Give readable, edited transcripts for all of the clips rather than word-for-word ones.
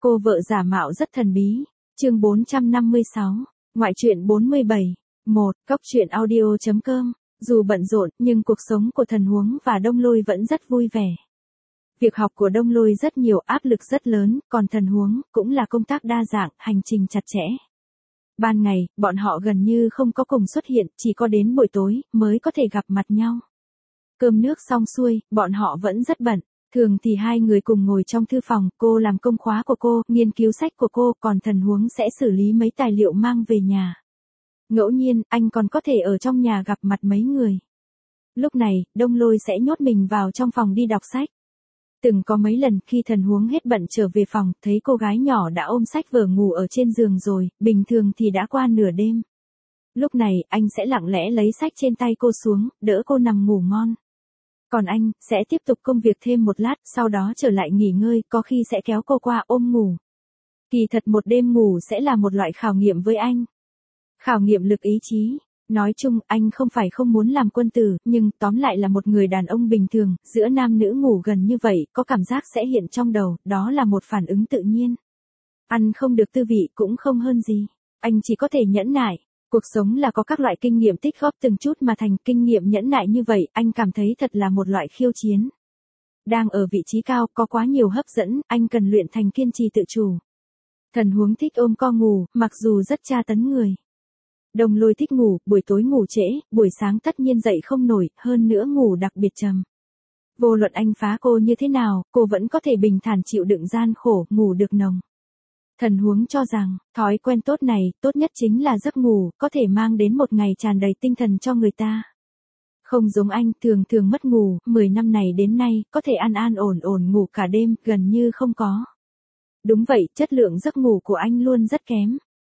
Cô vợ giả mạo rất thần bí. Chương 456. Ngoại truyện 47. 1. Cốc truyện audio.com. Dù bận rộn, nhưng cuộc sống của Thần Huống và Đông Lôi vẫn rất vui vẻ. Việc học của Đông Lôi rất nhiều, áp lực rất lớn, còn Thần Huống cũng là công tác đa dạng, hành trình chặt chẽ. Ban ngày, bọn họ gần như không có cùng xuất hiện, chỉ có đến buổi tối mới có thể gặp mặt nhau. Cơm nước xong xuôi, bọn họ vẫn rất bận. Thường thì hai người cùng ngồi trong thư phòng, cô làm công khóa của cô, nghiên cứu sách của cô, còn Thần Huống sẽ xử lý mấy tài liệu mang về nhà. Ngẫu nhiên, anh còn có thể ở trong nhà gặp mặt mấy người. Lúc này, Đông Lôi sẽ nhốt mình vào trong phòng đi đọc sách. Từng có mấy lần khi Thần Huống hết bận trở về phòng, thấy cô gái nhỏ đã ôm sách vở ngủ ở trên giường rồi, bình thường thì đã qua nửa đêm. Lúc này, anh sẽ lặng lẽ lấy sách trên tay cô xuống, đỡ cô nằm ngủ ngon. Còn anh, sẽ tiếp tục công việc thêm một lát, sau đó trở lại nghỉ ngơi, có khi sẽ kéo cô qua ôm ngủ. Kỳ thật một đêm ngủ sẽ là một loại khảo nghiệm với anh. Khảo nghiệm lực ý chí. Nói chung, anh không phải không muốn làm quân tử, nhưng tóm lại là một người đàn ông bình thường, giữa nam nữ ngủ gần như vậy, có cảm giác sẽ hiện trong đầu, đó là một phản ứng tự nhiên. Ăn không được tư vị cũng không hơn gì. Anh chỉ có thể nhẫn nại. Cuộc sống là có các loại kinh nghiệm tích góp từng chút mà thành kinh nghiệm nhẫn nại như vậy, anh cảm thấy thật là một loại khiêu chiến. Đang ở vị trí cao, có quá nhiều hấp dẫn, anh cần luyện thành kiên trì tự chủ. Thần Huống thích ôm co ngủ, mặc dù rất tra tấn người. Đông Lôi thích ngủ, buổi tối ngủ trễ, buổi sáng tất nhiên dậy không nổi, hơn nữa ngủ đặc biệt trầm. Vô luận anh phá cô như thế nào, cô vẫn có thể bình thản chịu đựng gian khổ, ngủ được nồng. Thần Huống cho rằng, thói quen tốt này, tốt nhất chính là giấc ngủ, có thể mang đến một ngày tràn đầy tinh thần cho người ta. Không giống anh, thường thường mất ngủ, 10 năm này đến nay, có thể an an ổn ổn ngủ cả đêm, gần như không có. Đúng vậy, chất lượng giấc ngủ của anh luôn rất kém.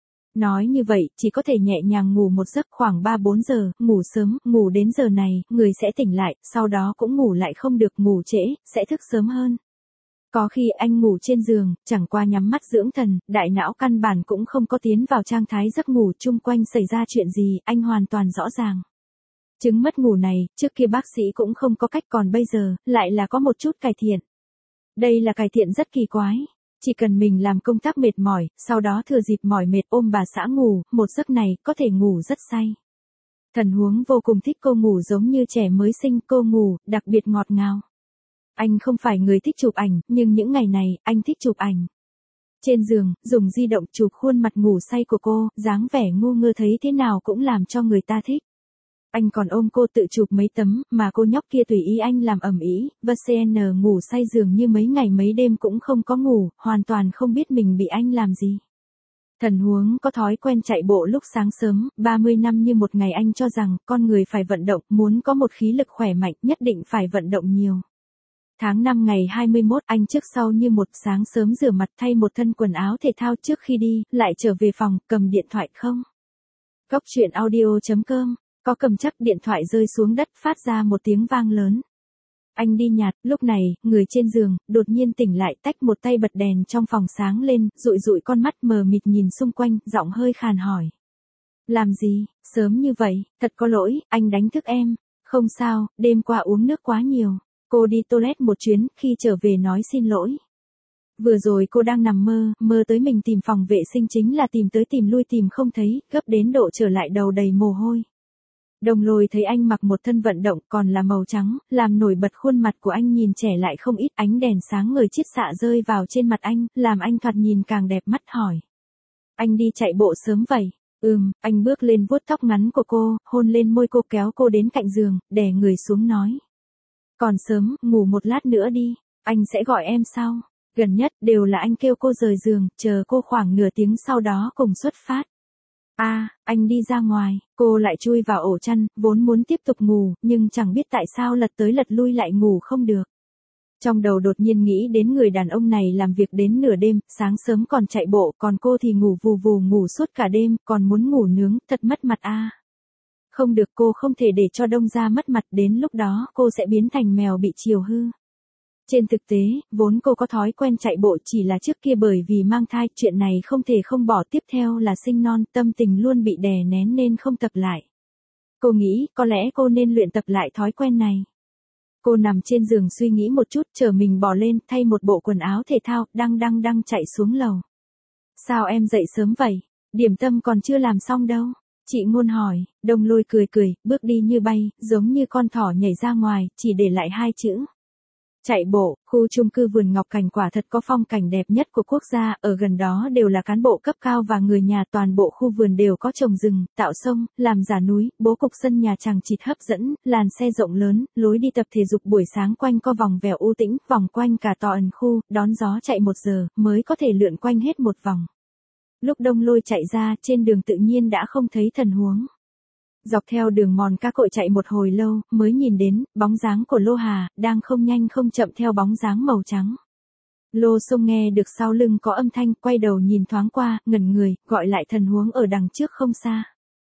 Nói như vậy, chỉ có thể nhẹ nhàng ngủ một giấc khoảng 3-4 giờ, ngủ sớm, ngủ đến giờ này, người sẽ tỉnh lại, sau đó cũng ngủ lại không được, ngủ trễ, sẽ thức sớm hơn. Có khi anh ngủ trên giường, chẳng qua nhắm mắt dưỡng thần, đại não căn bản cũng không có tiến vào trạng thái giấc ngủ, chung quanh xảy ra chuyện gì, anh hoàn toàn rõ ràng. Chứng mất ngủ này, trước kia bác sĩ cũng không có cách, còn bây giờ, lại là có một chút cải thiện. Đây là cải thiện rất kỳ quái. Chỉ cần mình làm công tác mệt mỏi, sau đó thừa dịp mỏi mệt ôm bà xã ngủ, một giấc này, có thể ngủ rất say. Thần Huống vô cùng thích cô ngủ giống như trẻ mới sinh, cô ngủ, đặc biệt ngọt ngào. Anh không phải người thích chụp ảnh, nhưng những ngày này, anh thích chụp ảnh. Trên giường, dùng di động chụp khuôn mặt ngủ say của cô, dáng vẻ ngu ngơ thấy thế nào cũng làm cho người ta thích. Anh còn ôm cô tự chụp mấy tấm, mà cô nhóc kia tùy ý anh làm ầm ĩ, VCN ngủ say dường như mấy ngày mấy đêm cũng không có ngủ, hoàn toàn không biết mình bị anh làm gì. Thần Huống có thói quen chạy bộ lúc sáng sớm, 30 năm như một ngày, anh cho rằng, con người phải vận động, muốn có một khí lực khỏe mạnh, nhất định phải vận động nhiều. Tháng 5 ngày 21, anh trước sau như một, sáng sớm rửa mặt thay một thân quần áo thể thao trước khi đi, lại trở về phòng, cầm điện thoại không. Cốc truyện audio.com. Có cầm chắc điện thoại rơi xuống đất phát ra một tiếng vang lớn. Anh đi nhặt, lúc này, người trên giường, đột nhiên tỉnh lại, tách một tay bật đèn trong phòng sáng lên, dụi dụi con mắt mờ mịt nhìn xung quanh, giọng hơi khàn hỏi. Làm gì, sớm như vậy, thật có lỗi, anh đánh thức em. Không sao, đêm qua uống nước quá nhiều. Cô đi toilet một chuyến, khi trở về nói xin lỗi. Vừa rồi cô đang nằm mơ tới mình tìm phòng vệ sinh, chính là tìm tới tìm lui tìm không thấy, gấp đến độ trở lại đầu đầy mồ hôi. Đông Lôi thấy anh mặc một thân vận động còn là màu trắng, làm nổi bật khuôn mặt của anh nhìn trẻ lại không ít, ánh đèn sáng ngời chiết xạ rơi vào trên mặt anh, làm anh thoạt nhìn càng đẹp mắt, hỏi. Anh đi chạy bộ sớm vậy? Anh bước lên vuốt tóc ngắn của cô, hôn lên môi cô, kéo cô đến cạnh giường, đè người xuống nói. Còn sớm, ngủ một lát nữa đi, anh sẽ gọi em sau. Gần nhất, đều là anh kêu cô rời giường, chờ cô khoảng nửa tiếng sau đó cùng xuất phát. Anh đi ra ngoài, cô lại chui vào ổ chăn, vốn muốn tiếp tục ngủ, nhưng chẳng biết tại sao lật tới lật lui lại ngủ không được. Trong đầu đột nhiên nghĩ đến người đàn ông này làm việc đến nửa đêm, sáng sớm còn chạy bộ, còn cô thì ngủ vù vù ngủ suốt cả đêm, còn muốn ngủ nướng, thật mất mặt Không được, cô không thể để cho Đông gia mất mặt, đến lúc đó cô sẽ biến thành mèo bị chiều hư. Trên thực tế, vốn cô có thói quen chạy bộ, chỉ là trước kia bởi vì mang thai, chuyện này không thể không bỏ, tiếp theo là sinh non, tâm tình luôn bị đè nén nên không tập lại. Cô nghĩ, có lẽ cô nên luyện tập lại thói quen này. Cô nằm trên giường suy nghĩ một chút, chờ mình bò lên, thay một bộ quần áo thể thao, đang chạy xuống lầu. Sao em dậy sớm vậy? Điểm tâm còn chưa làm xong đâu. Chị Ngôn hỏi, Đông Lôi cười, bước đi như bay, giống như con thỏ nhảy ra ngoài, chỉ để lại 2 chữ. Chạy bộ. Khu chung cư Vườn Ngọc Cảnh quả thật có phong cảnh đẹp nhất của quốc gia, ở gần đó đều là cán bộ cấp cao và người nhà, toàn bộ khu vườn đều có trồng rừng, tạo sông, làm giả núi, bố cục sân nhà chằng chịt hấp dẫn, làn xe rộng lớn, lối đi tập thể dục buổi sáng quanh co vòng vèo u tĩnh, vòng quanh cả tòa ẩn khu, đón gió chạy 1 giờ, mới có thể lượn quanh hết một vòng. Lúc Đông Lôi chạy ra, trên đường tự nhiên đã không thấy Thần Huống. Dọc theo đường mòn Cá Cội chạy một hồi lâu, mới nhìn đến, bóng dáng của Lô Hà, đang không nhanh không chậm theo bóng dáng màu trắng. Lô Sông nghe được sau lưng có âm thanh, quay đầu nhìn thoáng qua, ngẩn người, gọi lại Thần Huống ở đằng trước không xa.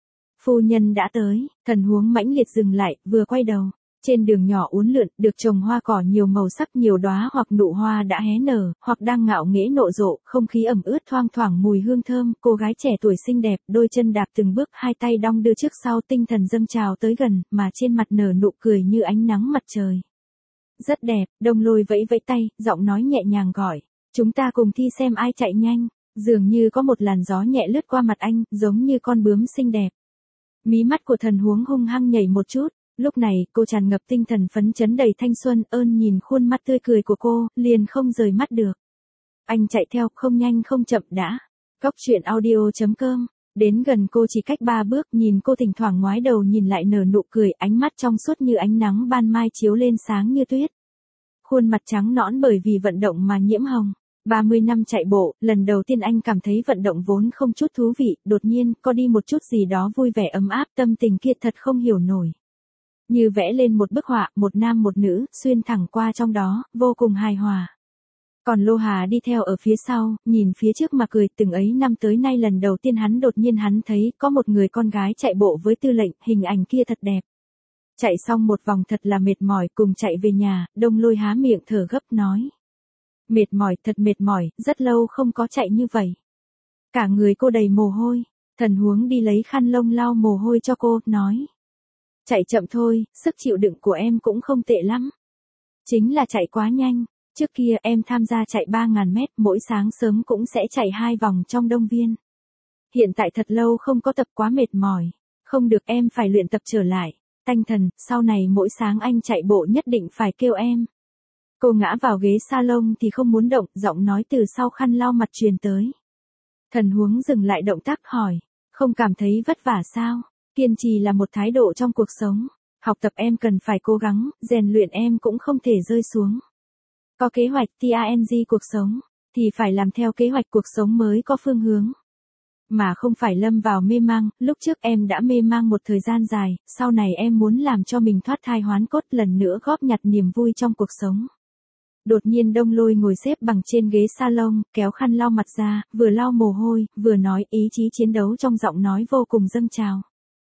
Phu nhân đã tới. Thần Huống mãnh liệt dừng lại, vừa quay đầu. Trên đường nhỏ uốn lượn, được trồng hoa cỏ nhiều màu sắc, nhiều đóa hoặc nụ hoa đã hé nở, hoặc đang ngạo nghễ nộ rộ, không khí ẩm ướt thoang thoảng mùi hương thơm, cô gái trẻ tuổi xinh đẹp, đôi chân đạp từng bước, 2 tay đong đưa trước sau, tinh thần dâng trào tới gần, mà trên mặt nở nụ cười như ánh nắng mặt trời. Rất đẹp. Đông Lôi vẫy vẫy tay, giọng nói nhẹ nhàng gọi, chúng ta cùng thi xem ai chạy nhanh. Dường như có một làn gió nhẹ lướt qua mặt anh, giống như con bướm xinh đẹp. Mí mắt của Thần Huống hung hăng nhảy một chút. Lúc này, cô tràn ngập tinh thần phấn chấn đầy thanh xuân, nhìn khuôn mặt tươi cười của cô, liền không rời mắt được. Anh chạy theo, không nhanh không chậm đã. Cóc truyện audio.com. Đến gần cô chỉ cách 3 bước, nhìn cô thỉnh thoảng ngoái đầu nhìn lại nở nụ cười, ánh mắt trong suốt như ánh nắng ban mai chiếu lên sáng như tuyết. Khuôn mặt trắng nõn bởi vì vận động mà nhiễm hồng. 30 năm chạy bộ, lần đầu tiên anh cảm thấy vận động vốn không chút thú vị, đột nhiên, có đi một chút gì đó vui vẻ ấm áp, tâm tình kia thật không hiểu nổi. Như vẽ lên một bức họa, một nam một nữ, xuyên thẳng qua trong đó, vô cùng hài hòa. Còn Lô Hà đi theo ở phía sau, nhìn phía trước mà cười, từng ấy năm tới nay lần đầu tiên đột nhiên hắn thấy, có một người con gái chạy bộ với tư lệnh, hình ảnh kia thật đẹp. Chạy xong một vòng thật là mệt mỏi, cùng chạy về nhà, Đông Lôi há miệng thở gấp nói. Mệt mỏi, thật mệt mỏi, rất lâu không có chạy như vậy. Cả người cô đầy mồ hôi, Thần Huống đi lấy khăn lông lau mồ hôi cho cô, nói. Chạy chậm thôi, sức chịu đựng của em cũng không tệ lắm. Chính là chạy quá nhanh, trước kia em tham gia chạy 3.000 mét, mỗi sáng sớm cũng sẽ chạy 2 vòng trong Đông Viên. Hiện tại thật lâu không có tập quá mệt mỏi, không được em phải luyện tập trở lại. Thanh Thần, sau này mỗi sáng anh chạy bộ nhất định phải kêu em. Cô ngã vào ghế salon thì không muốn động, giọng nói từ sau khăn lau mặt truyền tới. Thần Huống dừng lại động tác hỏi, không cảm thấy vất vả sao? Kiên trì là một thái độ trong cuộc sống. Học tập em cần phải cố gắng, rèn luyện em cũng không thể rơi xuống. Có kế hoạch TANG cuộc sống, thì phải làm theo kế hoạch cuộc sống mới có phương hướng. Mà không phải lâm vào mê mang, lúc trước em đã mê mang một thời gian dài, sau này em muốn làm cho mình thoát thai hoán cốt lần nữa góp nhặt niềm vui trong cuộc sống. Đột nhiên Đông Lôi ngồi xếp bằng trên ghế salon, kéo khăn lau mặt ra, vừa lau mồ hôi, vừa nói, ý chí chiến đấu trong giọng nói vô cùng dâng trào.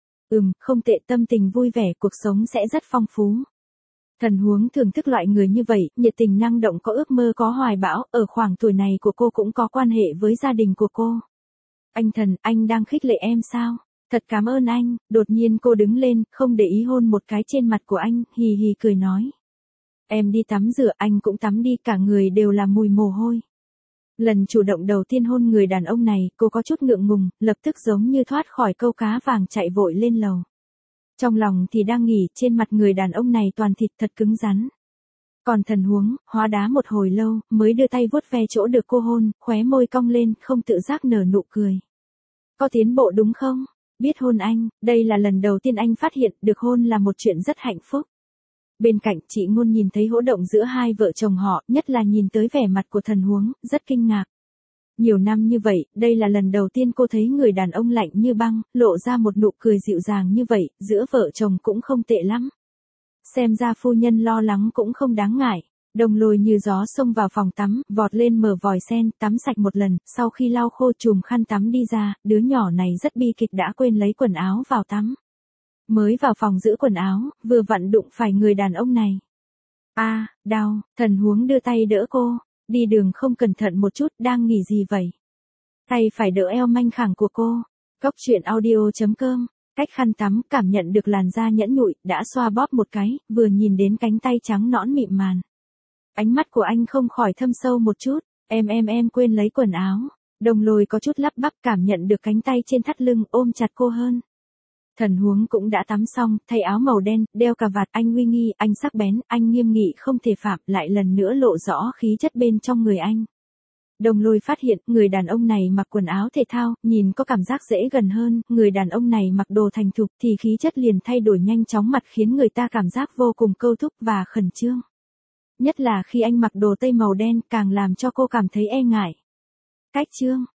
Không tệ, tâm tình vui vẻ, cuộc sống sẽ rất phong phú. Thần Huống thưởng thức loại người như vậy, nhiệt tình năng động, có ước mơ, có hoài bão, ở khoảng tuổi này của cô cũng có quan hệ với gia đình của cô. Anh Thần, anh đang khích lệ em sao? Thật cảm ơn anh. Đột nhiên cô đứng lên, không để ý hôn một cái trên mặt của anh, hì hì cười nói. Em đi tắm rửa, anh cũng tắm đi, cả người đều là mùi mồ hôi. Lần chủ động đầu tiên hôn người đàn ông này, cô có chút ngượng ngùng, lập tức giống như thoát khỏi câu cá vàng chạy vội lên lầu. Trong lòng thì đang nghỉ, trên mặt người đàn ông này toàn thịt thật cứng rắn. Còn Thần Huống, hóa đá một hồi lâu, mới đưa tay vuốt ve chỗ được cô hôn, khóe môi cong lên, không tự giác nở nụ cười. Có tiến bộ đúng không? Biết hôn anh, đây là lần đầu tiên anh phát hiện, được hôn là một chuyện rất hạnh phúc. Bên cạnh, chị Ngôn nhìn thấy hỗ động giữa hai vợ chồng họ, nhất là nhìn tới vẻ mặt của Thần Huống, rất kinh ngạc. Nhiều năm như vậy, đây là lần đầu tiên cô thấy người đàn ông lạnh như băng, lộ ra một nụ cười dịu dàng như vậy, giữa vợ chồng cũng không tệ lắm. Xem ra phu nhân lo lắng cũng không đáng ngại. Đông Lôi như gió xông vào phòng tắm, vọt lên mở vòi sen, tắm sạch một lần, sau khi lau khô chùm khăn tắm đi ra, đứa nhỏ này rất bi kịch đã quên lấy quần áo vào tắm. Mới vào phòng giữ quần áo, vừa vặn đụng phải người đàn ông này. Đau, Thần Huống đưa tay đỡ cô, đi đường không cẩn thận một chút, đang nghỉ gì vậy? Tay phải đỡ eo manh khẳng của cô. Cóc truyện audio.com Cách khăn tắm, cảm nhận được làn da nhẵn nhụi, đã xoa bóp một cái, vừa nhìn đến cánh tay trắng nõn mịn màn. Ánh mắt của anh không khỏi thâm sâu một chút, em quên lấy quần áo. Đồng Lôi có chút lắp bắp, cảm nhận được cánh tay trên thắt lưng ôm chặt cô hơn. Thần Huống cũng đã tắm xong, thay áo màu đen, đeo cà vạt, anh uy nghi, anh sắc bén, anh nghiêm nghị không thể phạm, lại lần nữa lộ rõ khí chất bên trong người anh. Đồng Lôi phát hiện, người đàn ông này mặc quần áo thể thao, nhìn có cảm giác dễ gần hơn, người đàn ông này mặc đồ thành thục thì khí chất liền thay đổi nhanh chóng mặt khiến người ta cảm giác vô cùng câu thúc và khẩn trương. Nhất là khi anh mặc đồ tây màu đen càng làm cho cô cảm thấy e ngại. Cách chương